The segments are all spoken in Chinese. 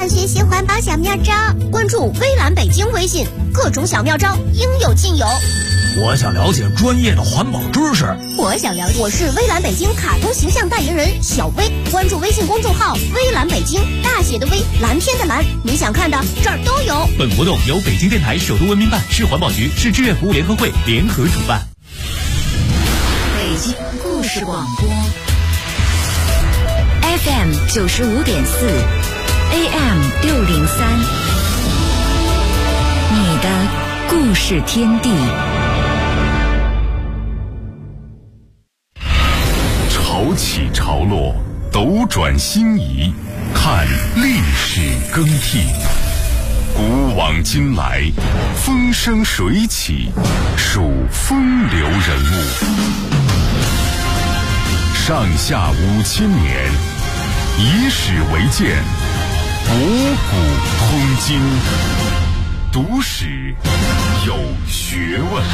上学习环保小妙招，关注微蓝北京微信，各种小妙招应有尽有。 我想了解专业的环保知识。 我是微蓝北京卡通形象代言人小薇，关注微信公众号微蓝北京，大写的微，蓝天的蓝，你想看的这儿都有。 本活动由北京电台首都文明办、市环保局、市志愿服务联合会联合主办。 北京故事广播 FM 95.4 AM 603，你的故事天地。 潮起潮落，斗转星移，看历史更替。古往今来，风生水起，数风流人物。上下5000年，以史为鉴，博古通今，读史有学问。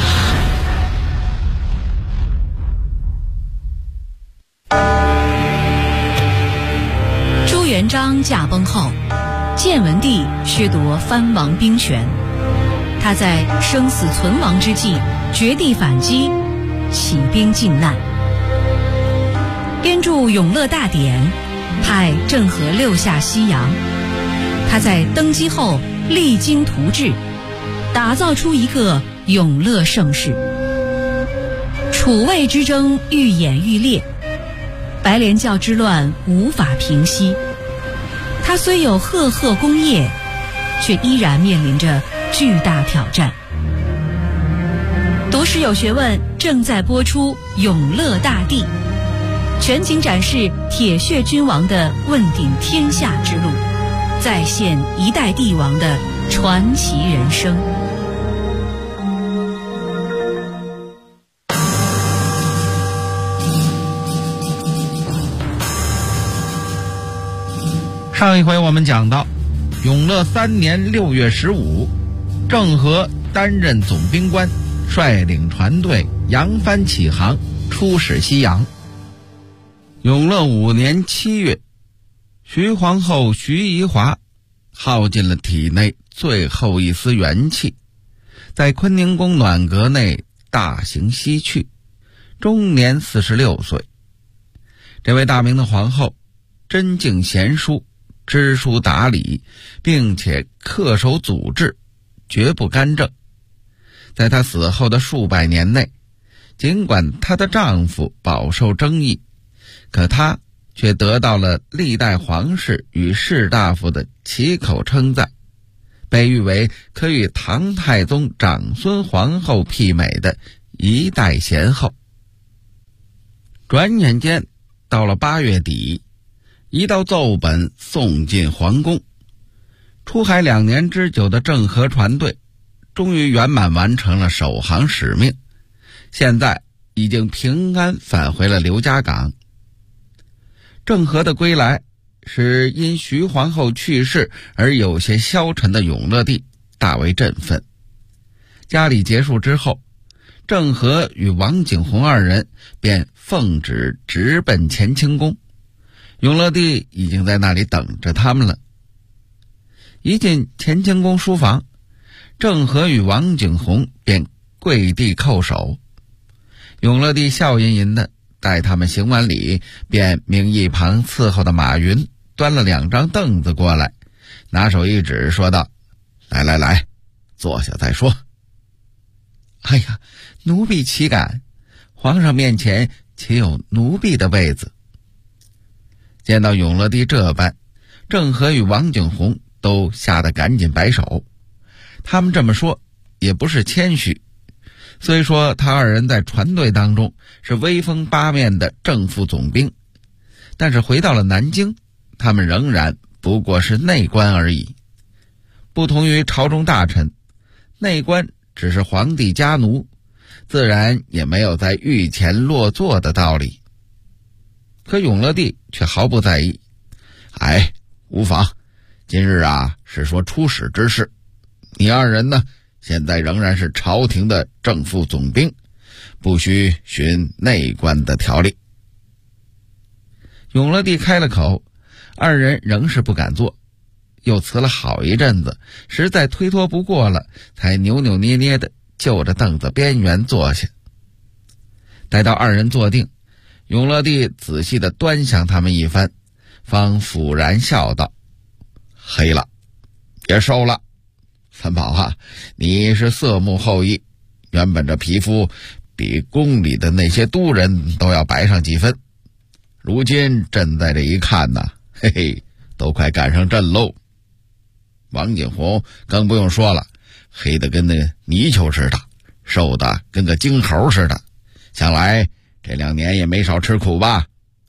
朱元璋驾崩后，建文帝削夺藩王兵权，他在生死存亡之际绝地反击，起兵靖难，编著《永乐大典》，派郑和六下西洋。他在登基后励精图治，打造出一个永乐盛世。楚魏之争愈演愈烈，白莲教之乱无法平息。他虽有赫赫功业，却依然面临着巨大挑战。读史有学问正在播出《永乐大帝》，全景展示铁血君王的问鼎天下之路，再现一代帝王的传奇人生。 上一回我们讲到，永乐3年6月15，郑和担任总兵官，率领船队扬帆起航，出使西洋。永乐5年7月，徐皇后徐宜华耗尽了体内最后一丝元气，在坤宁宫暖阁内大行西去，终年46岁。这位大明的皇后真敬贤淑，知书达理，并且恪守祖制，绝不干政。在她死后的数百年内，尽管她的丈夫饱受争议，可她却得到了历代皇室与士大夫的齐口称赞，被誉为可与唐太宗长孙皇后媲美的一代贤后。转眼间到了8月底，一道奏本送进皇宫，出海2年之久的郑和船队终于圆满完成了首航使命，现在已经平安返回了刘家港。郑和的归来使因徐皇后去世而有些消沉的永乐帝大为振奋。家礼结束之后，郑和与王景洪二人便奉旨直奔乾清宫，永乐帝已经在那里等着他们了。一进乾清宫书房，郑和与王景洪便跪地叩首。永乐帝笑吟吟的待他们行完礼，便命一旁伺候的马云端了2张凳子过来，拿手一指说道：“来，坐下再说。”哎呀，奴婢岂敢，皇上面前岂有奴婢的位子。见到永乐帝这般，郑和与王景洪都吓得赶紧摆手。他们这么说也不是谦虚，虽说他二人在船队当中是威风八面的正副总兵，但是回到了南京，他们仍然不过是内官而已。不同于朝中大臣，内官只是皇帝家奴，自然也没有在御前落座的道理。可永乐帝却毫不在意，无妨，今日是说出使之事，你二人呢，现在仍然是朝廷的正副总兵，不需循内官的条例。永乐帝开了口，二人仍是不敢做， 又辞了好一阵子，实在推脱不过了，才扭扭捏捏的就着凳子边缘坐下。待到二人坐定，永乐帝仔细地端详他们一番，方抚然笑道：黑了也瘦了，三宝啊，你是色目后裔，原本这皮肤比宫里的那些都人都要白上几分，如今朕在这一看呐，嘿嘿，都快赶上朕喽。王景洪更不用说了，黑得跟那泥鳅似的，瘦的跟个京猴似的，想来这2年也没少吃苦吧。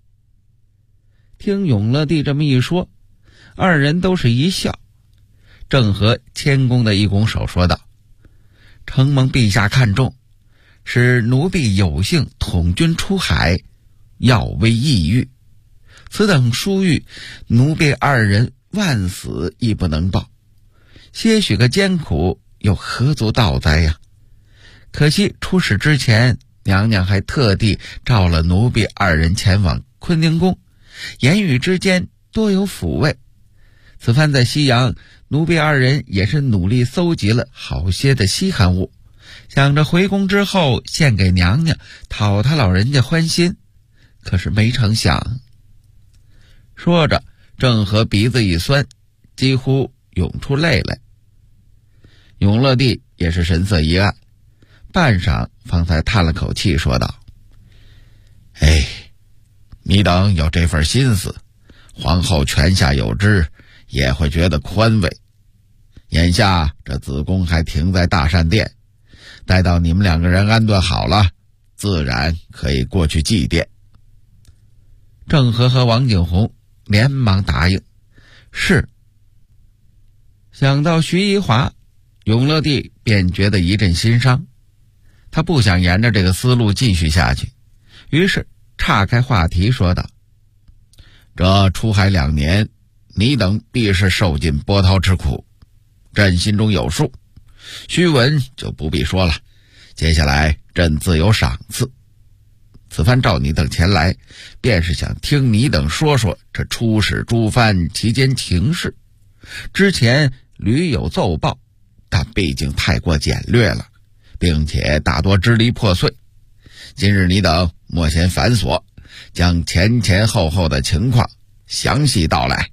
听永乐帝这么一说，二人都是一笑。郑和谦恭的一拱手说道：承蒙陛下看重，使奴婢有幸统军出海，要危异域，此等殊遇，奴婢二人万死亦不能报，些许个艰苦又何足道哉呀。可惜出使之前，娘娘还特地召了奴婢二人前往坤宁宫，言语之间多有抚慰。此番在西洋，奴婢二人也是努力搜集了好些的稀罕物，想着回宫之后献给娘娘，讨她老人家欢心，可是没成想。说着，郑和鼻子一酸，几乎涌出泪来。永乐帝也是神色一暗，半晌方才叹了口气说道：哎，你等有这份心思，皇后泉下有知，也会觉得宽慰。眼下这子宫还停在大善殿，待到你们2个人安顿好了，自然可以过去祭奠。郑和和王景洪连忙答应：是。想到徐宜华，永乐帝便觉得一阵心伤，他不想沿着这个思路继续下去，于是岔开话题说道：这出海2年，你等必是受尽波涛之苦，朕心中有数，虚文就不必说了，接下来朕自有赏赐。此番召你等前来，便是想听你等说说这出使诸藩期间情事。之前屡有奏报，但毕竟太过简略了，并且大多支离破碎。今日你等莫嫌繁琐，将前前后后的情况详细道来。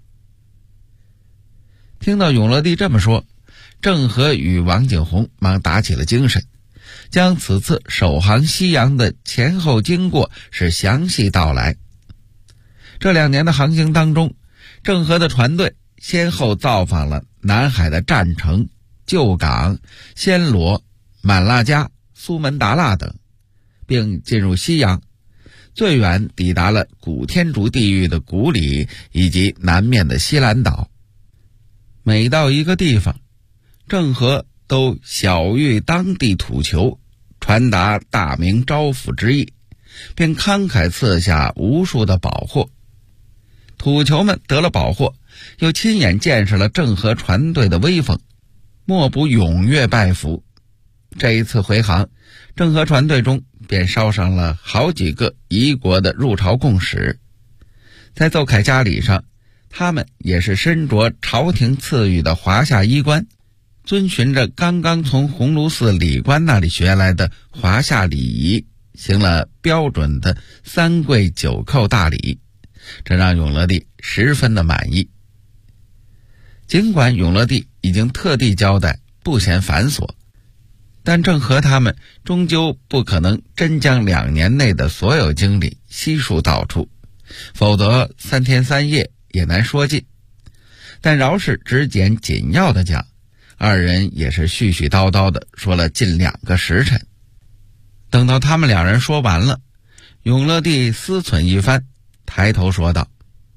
听到永乐帝这么说，郑和与王景洪忙打起了精神，将此次首航西洋的前后经过是详细道来。这2年的航行当中，郑和的船队先后造访了南海的占城、旧港、暹罗、满腊加、苏门答腊等，并进入西洋，最远抵达了古天竺地域的古里以及南面的西兰岛。每到一个地方，郑和都晓谕当地土酋，传达大明招抚之意，并慷慨赐下无数的宝货。土酋们得了宝货，又亲眼见识了郑和船队的威风，莫不踊跃拜服。这一次回航，郑和船队中便捎上了好几个夷国的入朝贡使。在奏凯嘉礼上，他们也是身着朝廷赐予的华夏衣冠，遵循着刚刚从鸿胪寺礼官那里学来的华夏礼仪，行了标准的3跪9叩大礼，这让永乐帝十分的满意。尽管永乐帝已经特地交代不嫌繁琐，但郑和他们终究不可能真将2年内的所有经历悉数道出，否则3天3夜也难说尽。但饶是只简紧要的讲，二人也是絮絮叨叨的说了近2个时辰。等到他们2人说完了，永乐帝思忖一番，抬头说道：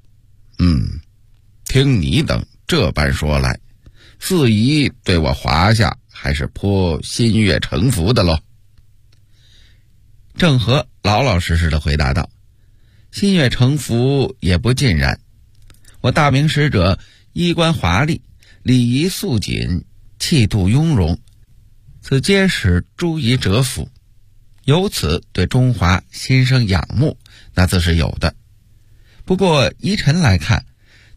听你等这般说来，四夷对我华夏还是颇心悦诚服的喽。郑和老老实实的回答道：心悦诚服也不尽然，我大明使者衣冠华丽，礼仪肃谨，气度雍容，此皆使诸夷折服，由此对中华心生仰慕，那自是有的。不过依臣来看，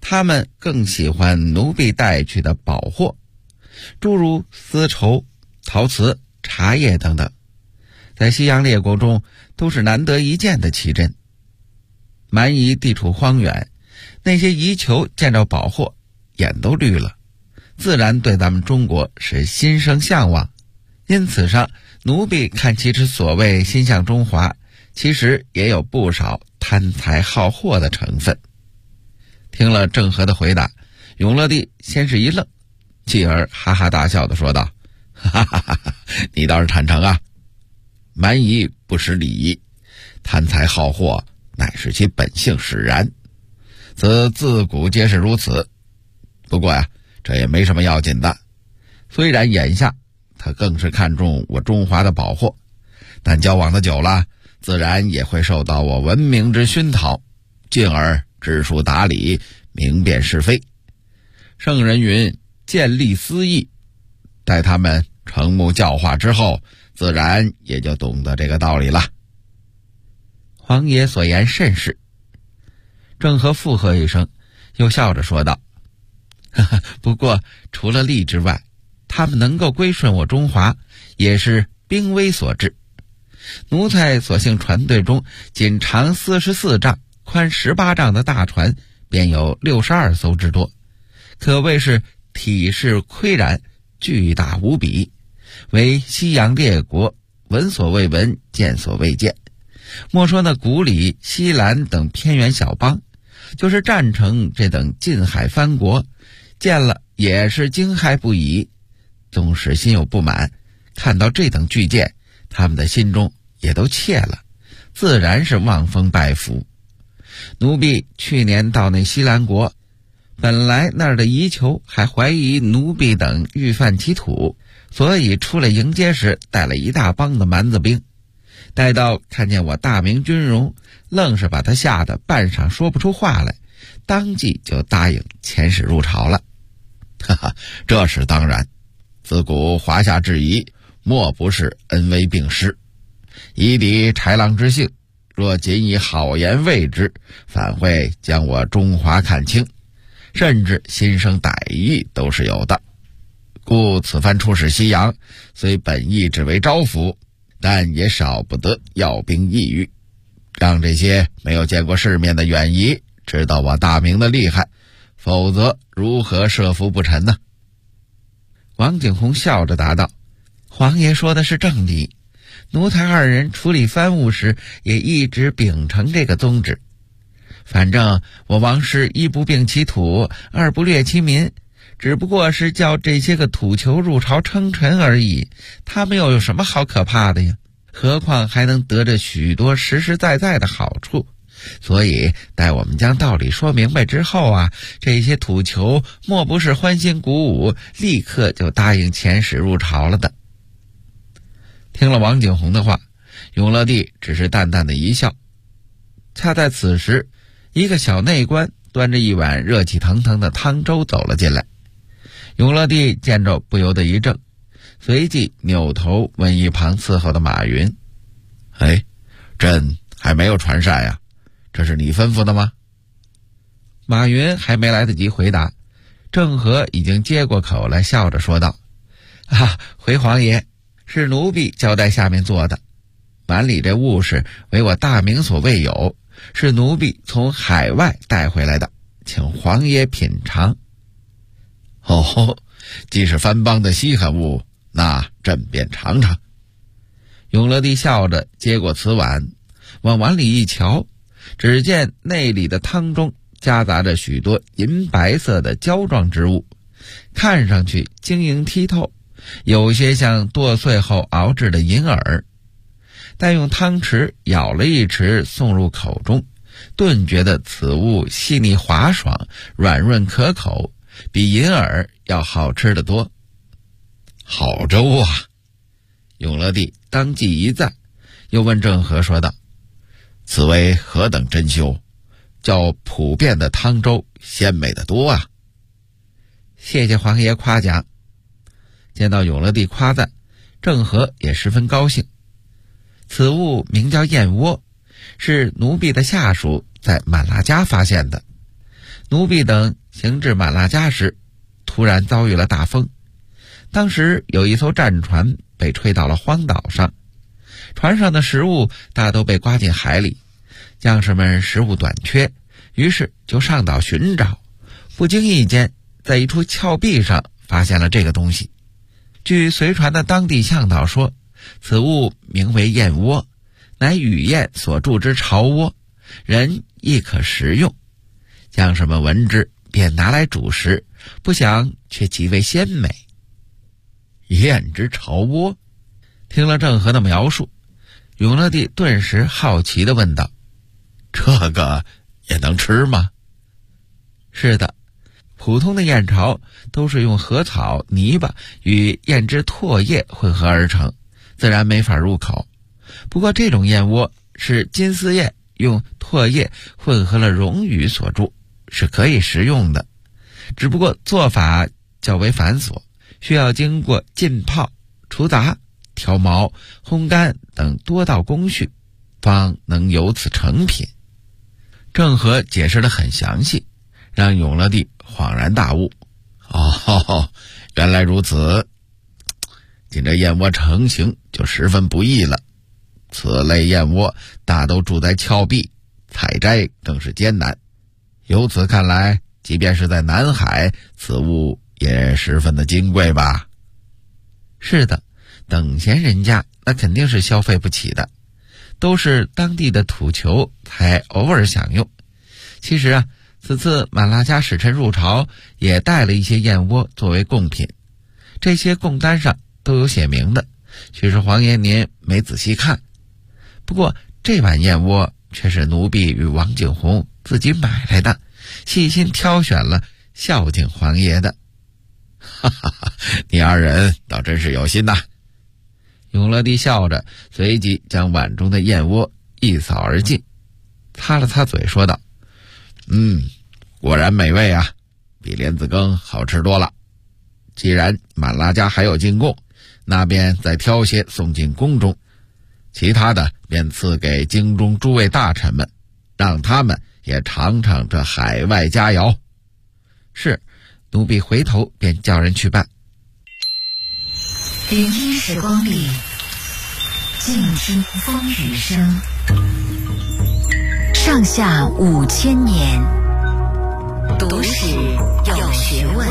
他们更喜欢奴婢带去的宝货，诸如丝绸、陶瓷、茶叶等等，在西洋列国中都是难得一见的奇珍。蛮夷地处荒远，那些夷酋见着宝货眼都绿了，自然对咱们中国是心生向往。因此上，奴婢看其之所谓心向中华，其实也有不少贪财好货的成分。听了郑和的回答，永乐帝先是一愣，继而哈哈大笑地说道：哈哈哈哈，你倒是坦诚啊！蛮夷不识礼仪，贪财好货乃是其本性使然，此自古皆是如此。不过呀，这也没什么要紧的。虽然眼下他更是看重我中华的宝货，但交往的久了，自然也会受到我文明之熏陶，进而知书达理，明辨是非。圣人云：见利思义，待他们承目教化之后，自然也就懂得这个道理了。皇爷所言甚是。郑和附和一声，又笑着说道：不过除了利之外，他们能够归顺我中华，也是兵威所致。奴才所幸船队中，仅长44丈、宽18丈的大船便有62艘之多，可谓是体势岿然，巨大无比，为西洋列国闻所未闻，见所未见。莫说那古里、西兰等偏远小邦，就是战城这等近海藩国，见了也是惊骇不已。纵使心有不满，看到这等巨舰，他们的心中也都怯了，自然是望风拜服。奴婢去年到那西兰国，本来那儿的夷酋还怀疑奴婢等欲犯其土，所以出来迎接时带了一大帮的蛮子兵。待到看见我大明军容，愣是把他吓得半晌说不出话来，当即就答应遣使入朝了。哈哈，这是当然。自古华夏之夷，莫不是恩威并施。夷狄豺狼之性，若仅以好言慰之，反会将我中华看轻，甚至心生歹意都是有的。故此番出使西洋，虽本意只为招抚，但也少不得要兵抑郁，让这些没有见过世面的远夷知道我大明的厉害，否则如何设伏不臣呢？王景洪笑着答道：皇爷说的是正理，奴才二人处理藩务时也一直秉承这个宗旨。反正我王氏一不并其土，二不掠其民，只不过是叫这些个土酋入朝称臣而已，他们又有什么好可怕的呀？何况还能得着许多实实在在的好处。所以待我们将道理说明白之后啊，这些土酋莫不是欢欣鼓舞，立刻就答应遣使入朝了的。听了王景洪的话，永乐帝只是淡淡的一笑。恰在此时，一个小内官端着一碗热气腾腾的汤粥走了进来。永乐帝见着不由得一怔，随即扭头问一旁伺候的马云：朕还没有传膳呀，这是你吩咐的吗？马云还没来得及回答，郑和已经接过口来，笑着说道：回皇爷，是奴婢交代下面做的，碗里这物事为我大明所未有，是奴婢从海外带回来的，请皇爷品尝。既是藩邦的稀罕物，那朕便尝尝。永乐帝笑着接过瓷碗，往碗里一瞧，只见内里的汤中夹杂着许多银白色的胶状之物，看上去晶莹剔透，有些像剁碎后熬制的银耳。待用汤匙舀了一匙送入口中，顿觉得此物细腻滑爽，软润可口，比银耳要好吃得多。好粥啊！永乐帝当即一赞，又问郑和说道：此为何等珍馐，较普遍的汤粥鲜美得多啊！谢谢皇爷夸奖。见到永乐帝夸赞，郑和也十分高兴。此物名叫燕窝，是奴婢的下属在满剌家发现的。 奴婢等行至满腊家时，突然遭遇了大风。当时有一艘战船被吹到了荒岛上，船上的食物大都被刮进海里，将士们食物短缺，于是就上岛寻找，不经意间在一处峭壁上发现了这个东西。据随船的当地向导说，此物名为燕窝，乃羽燕所筑之巢窝，人亦可食用。将士们闻之便拿来煮食，不想却极为鲜美。燕之巢窝，听了郑和的描述，永乐帝顿时好奇地问道：这个也能吃吗？是的，普通的燕巢都是用禾草、泥巴与燕之唾液混合而成，自然没法入口。不过这种燕窝是金丝燕用唾液混合了溶羽所筑，是可以食用的，只不过做法较为繁琐，需要经过浸泡、除杂、调毛、烘干等多道工序，方能由此成品。郑和解释得很详细，让永乐帝恍然大悟。哦，原来如此，仅这燕窝成型就十分不易了。此类燕窝大都住在峭壁，采摘更是艰难。由此看来，即便是在南海，此物也十分的金贵吧？是的，等闲人家那肯定是消费不起的，都是当地的土酋才偶尔享用。其实啊，此次满腊家使臣入朝也带了一些燕窝作为贡品，这些贡单上都有写明的，许是皇爷您没仔细看。不过这碗燕窝却是奴婢与王景洪自己买来的，细心挑选了孝敬皇爷的。哈哈哈，你二人倒真是有心呐。永乐帝笑着，随即将碗中的燕窝一扫而尽，擦了擦嘴说道：果然美味啊，比莲子羹好吃多了。既然满腊家还有进贡，那便再挑些送进宫中，其他的便赐给京中诸位大臣们，让他们也尝尝这海外佳肴。是，奴婢回头便叫人去办。 聆听时光里，静听风雨声。上下5000年，读史有学问。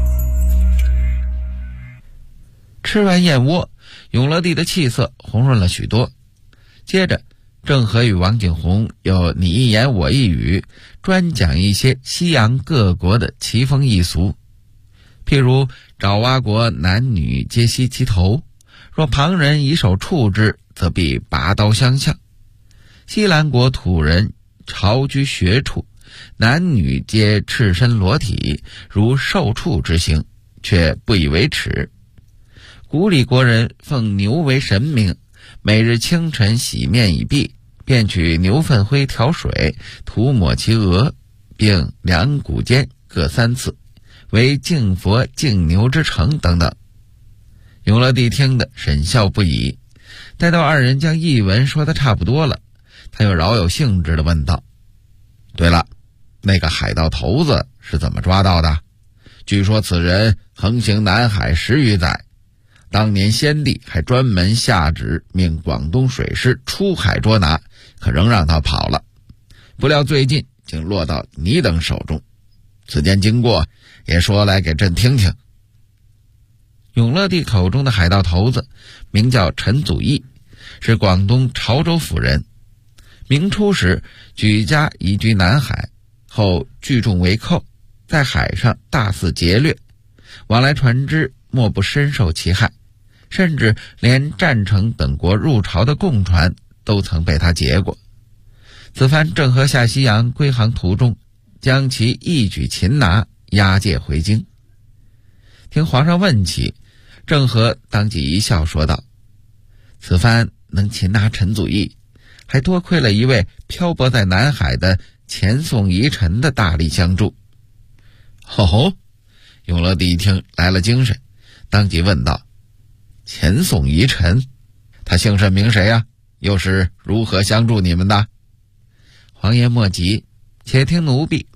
吃完燕窝，永乐帝的气色红润了许多。接着郑和与王景洪又你一言我一语，专讲一些西洋各国的奇风异俗。譬如爪哇国男女皆悉其头，若旁人以手触之，则必拔刀相向。西兰国土人巢居穴处，男女皆赤身裸体，如受触之行，却不以为耻。古里国人奉牛为神明，每日清晨洗面已毕，便取牛粪灰调水，涂抹其额，并两股间各3次，为敬佛敬牛之诚等等。永乐帝听得神笑不已，待到二人将译文说得差不多了，他又饶有兴致地问道：对了，那个海盗头子是怎么抓到的？据说此人横行南海10余载，当年先帝还专门下旨命广东水师出海捉拿，可仍让他跑了。不料最近竟落到你等手中，此间经过也说来给朕听听。永乐帝口中的海盗头子名叫陈祖义，是广东潮州府人。明初时举家移居南海，后聚众为寇，在海上大肆劫掠，往来船只莫不深受其害，甚至连占城等国入朝的贡船都曾被他劫过。此番郑和下西洋归航途中，将其一举擒拿，押解回京。听皇上问起，郑和当即一笑说道：此番能擒拿陈祖义，还多亏了一位漂泊在南海的前宋遗臣的大力相助。哦，永乐帝一听来了精神，当即问道：前宋遗臣，他姓甚名谁啊？又是如何相助你们的？皇爷莫急，且听奴婢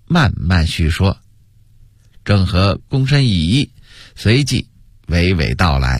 慢慢叙说。郑和躬身一揖，随即娓娓道来。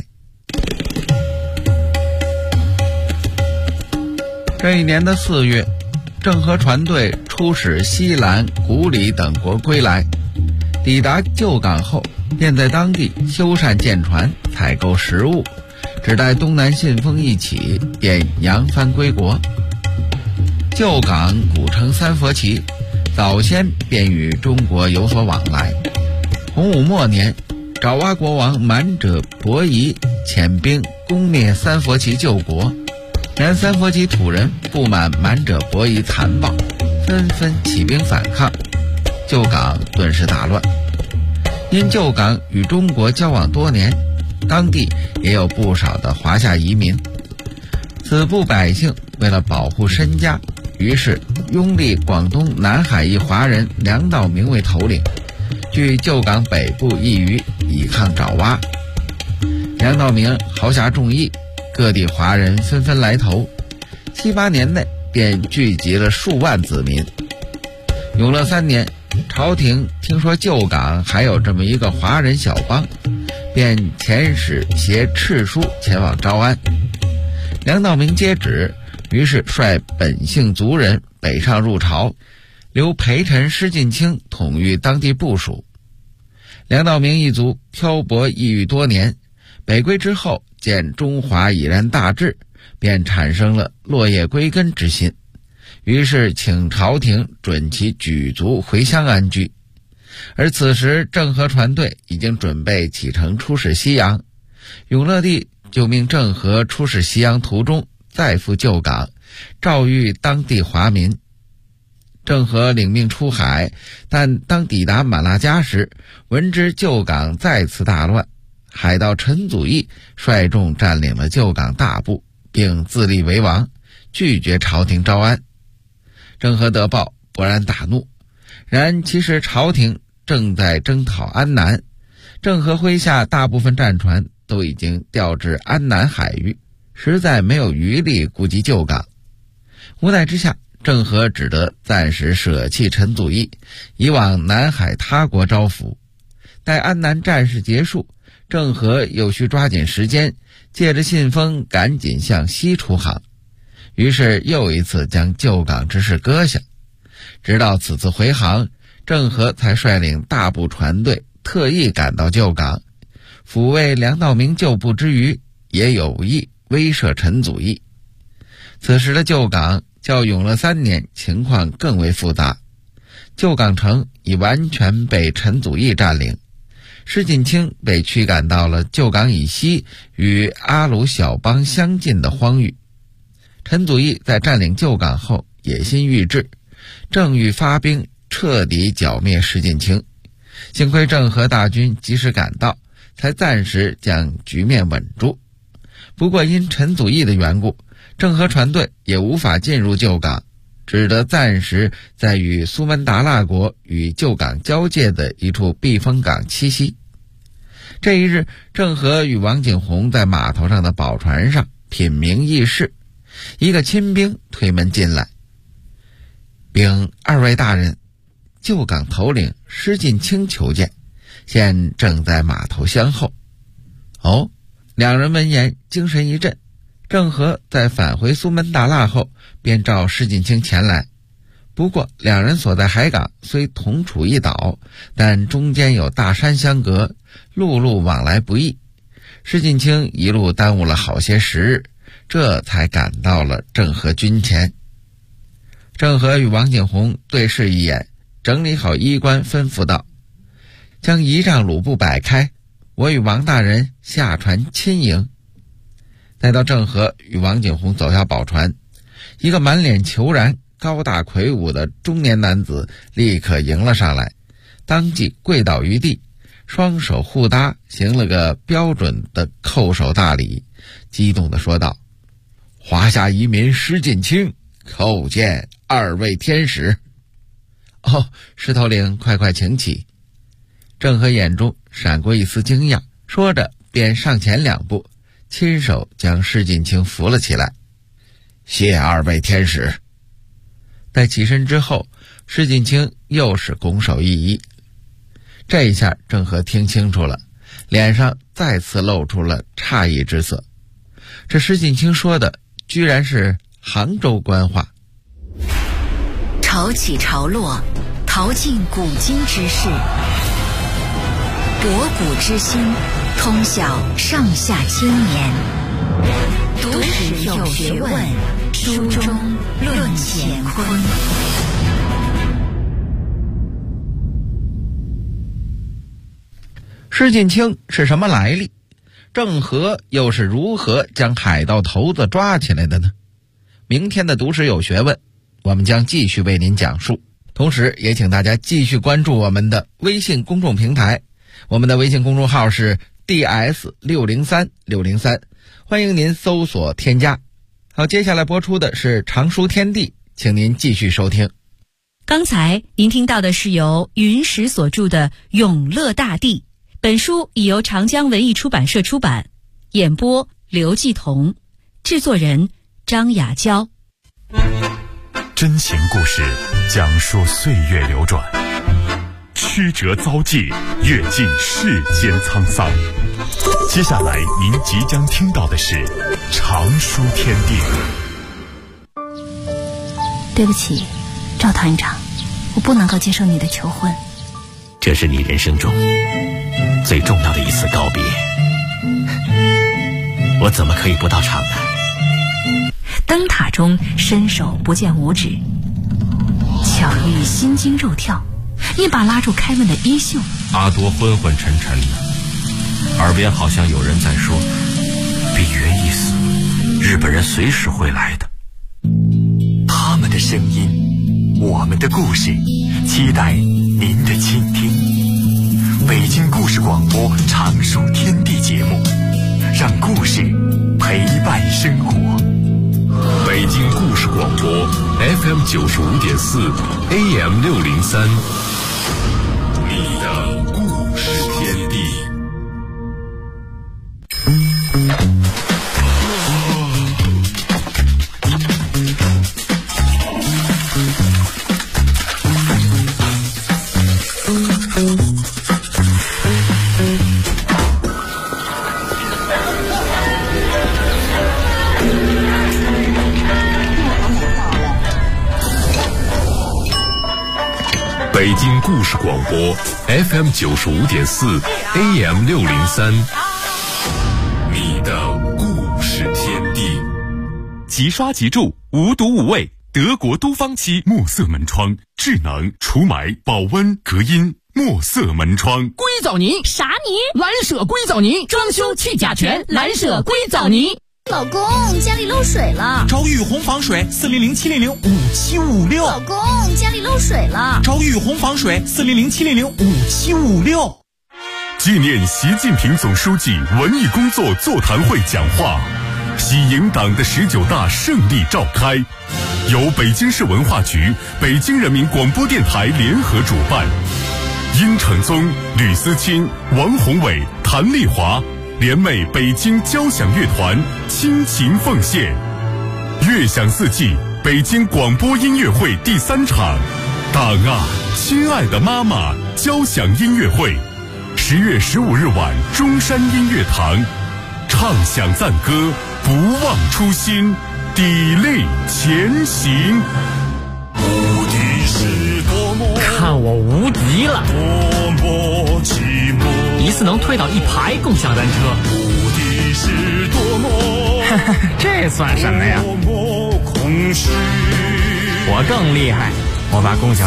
这一年的4月，郑和船队出使西兰、古里等国归来，抵达旧港后，便在当地修缮舰船，采购食物，只待东南信风一起，便扬帆归国。旧港古称三佛齐，早先便与中国有所往来。洪武末年，爪哇国王满者伯夷遣兵攻灭三佛齐救国，然三佛齐土人不满满者伯夷残暴，纷纷起兵反抗，旧港顿时大乱。因旧港与中国交往多年，当地也有不少的华夏移民。此部百姓为了保护身家，于是拥立广东南海一华人梁道明为头领，据旧港北部一隅，以抗爪哇。梁道明豪侠重义，各地华人纷纷来投，7、8年内便聚集了数万子民。永乐3年，朝廷听说旧港还有这么一个华人小帮，便遣使携敕书前往招安。梁道明接旨，于是率本姓族人北上入朝，留陪臣施晋卿统御当地部署。梁道明一族漂泊异域多年，北归之后见中华已然大治，便产生了落叶归根之心，于是请朝廷准其举族回乡安居。而此时郑和船队已经准备启程出使西洋，永乐帝就命郑和出使西洋途中再赴旧港，诏谕当地华民。郑和领命出海，但当抵达马拉加时，闻知旧港再次大乱，海盗陈祖义率众占领了旧港大部，并自立为王，拒绝朝廷招安。郑和得报，勃然大怒。然其实朝廷正在征讨安南，郑和麾下大部分战船都已经调至安南海域，实在没有余力顾及旧港。无奈之下，郑和只得暂时舍弃陈祖义，以往南海他国招抚。待安南战事结束，郑和又需抓紧时间，借着信风赶紧向西出航。于是又一次将旧港之事搁下。直到此次回航，郑和才率领大部船队特意赶到旧港，抚慰梁道明旧部之余，也有意威慑陈祖义。此时的旧港较永乐3年情况更为复杂，旧港城已完全被陈祖义占领，施晋卿被驱赶到了旧港以西与阿鲁小邦相近的荒域。陈祖义在占领旧港后野心愈至，正欲发兵彻底剿灭施晋卿，幸亏郑和大军及时赶到，才暂时将局面稳住。不过因陈祖义的缘故，郑和船队也无法进入旧港，只得暂时在与苏门答腊国与旧港交界的一处避风港栖息。这一日，郑和与王景洪在码头上的宝船上品茗议事，一个亲兵推门进来，禀2位大人，旧港头领施晋卿求见，现正在码头相候。哦，两人闻言精神一振。郑和在返回苏门答腊后，便召施晋卿前来。不过两人所在海港虽同处一岛，但中间有大山相隔，陆路往来不易。施晋卿一路耽误了好些时日，这才赶到了郑和军前。郑和与王景洪对视一眼，整理好衣冠，吩咐道：将仪仗鲁布摆开，我与王大人下船亲迎。待到郑和与王景洪走下宝船，一个满脸虬髯、高大魁梧的中年男子立刻迎了上来，当即跪倒于地，双手互搭，行了个标准的叩首大礼，激动地说道：华夏移民施晋卿叩见2位天使。哦，石头领快快请起。郑和眼中闪过一丝惊讶，说着便上前2步，亲手将施晋卿扶了起来。谢2位天使。在起身之后， 施锦清又是拱手一移。这一下郑和听清楚了，脸上再次露出了诧异之色。这施锦清说的居然是杭州官话。 潮起潮落，淘尽古今之事，博古知新，通晓上下千年。读史有学问，书中论乾坤。 施锦清是什么来历？郑和又是如何将海盗头子抓起来的呢？明天的读史有学问，我们将继续为您讲述。同时也请大家继续关注我们的微信公众平台，我们的微信公众号是 DS603603，欢迎您搜索添加。好，接下来播出的是常书天地，请您继续收听。 刚才您听到的是由云石所著的《永乐大帝》，本书已由长江文艺出版社出版，演播刘继彤，制作人张雅娇。 真情故事讲述岁月流转，曲折遭际，阅尽世间沧桑。接下来您即将听到的是常书天地。 对不起，赵团长，我不能够接受你的求婚。 这是你人生中最重要的一次告别，我怎么可以不到场呢？ 灯塔中伸手不见五指，巧遇心惊肉跳，一把拉住开门的衣袖。 阿多昏昏沉沉的，耳边好像有人在说：比约一死，日本人随时会来的。 他们的声音，我们的故事，期待您的倾听。北京故事广播常书天地节目，让故事陪伴生活。 北京故事广播 FM 95.4 AM 603，你的故事天地。北京故事广播 FM 95.4 AM 603，你的故事天地。 即刷即住，无毒无味，德国都芳漆墨色门窗，智能除霾、保温、隔音。墨色门窗， 硅藻泥啥泥？ 蓝舍硅藻泥，装修去甲醛，蓝舍硅藻泥。 老公，家里漏水了。 找雨虹防水400-700-5756。 老公，家里漏水了。 找雨虹防水400-700-5756。 纪念习近平总书记文艺工作座谈会讲话，喜迎党的19大胜利召开，由北京市文化局、北京人民广播电台联合主办。殷承宗、吕思清、王宏伟、谭丽华联袂北京交响乐团倾情奉献，乐享四季北京广播音乐会第3场，党啊，亲爱的妈妈交响音乐会，10月15日晚中山音乐堂，唱响赞歌，不忘初心，砥砺前行。 无敌是多么， 看我无敌了！ 多么寂寞， 一次能推倒1排共享单车。 无敌是多么， 这算什么呀？ 多么空虚。 我更厉害，我把共享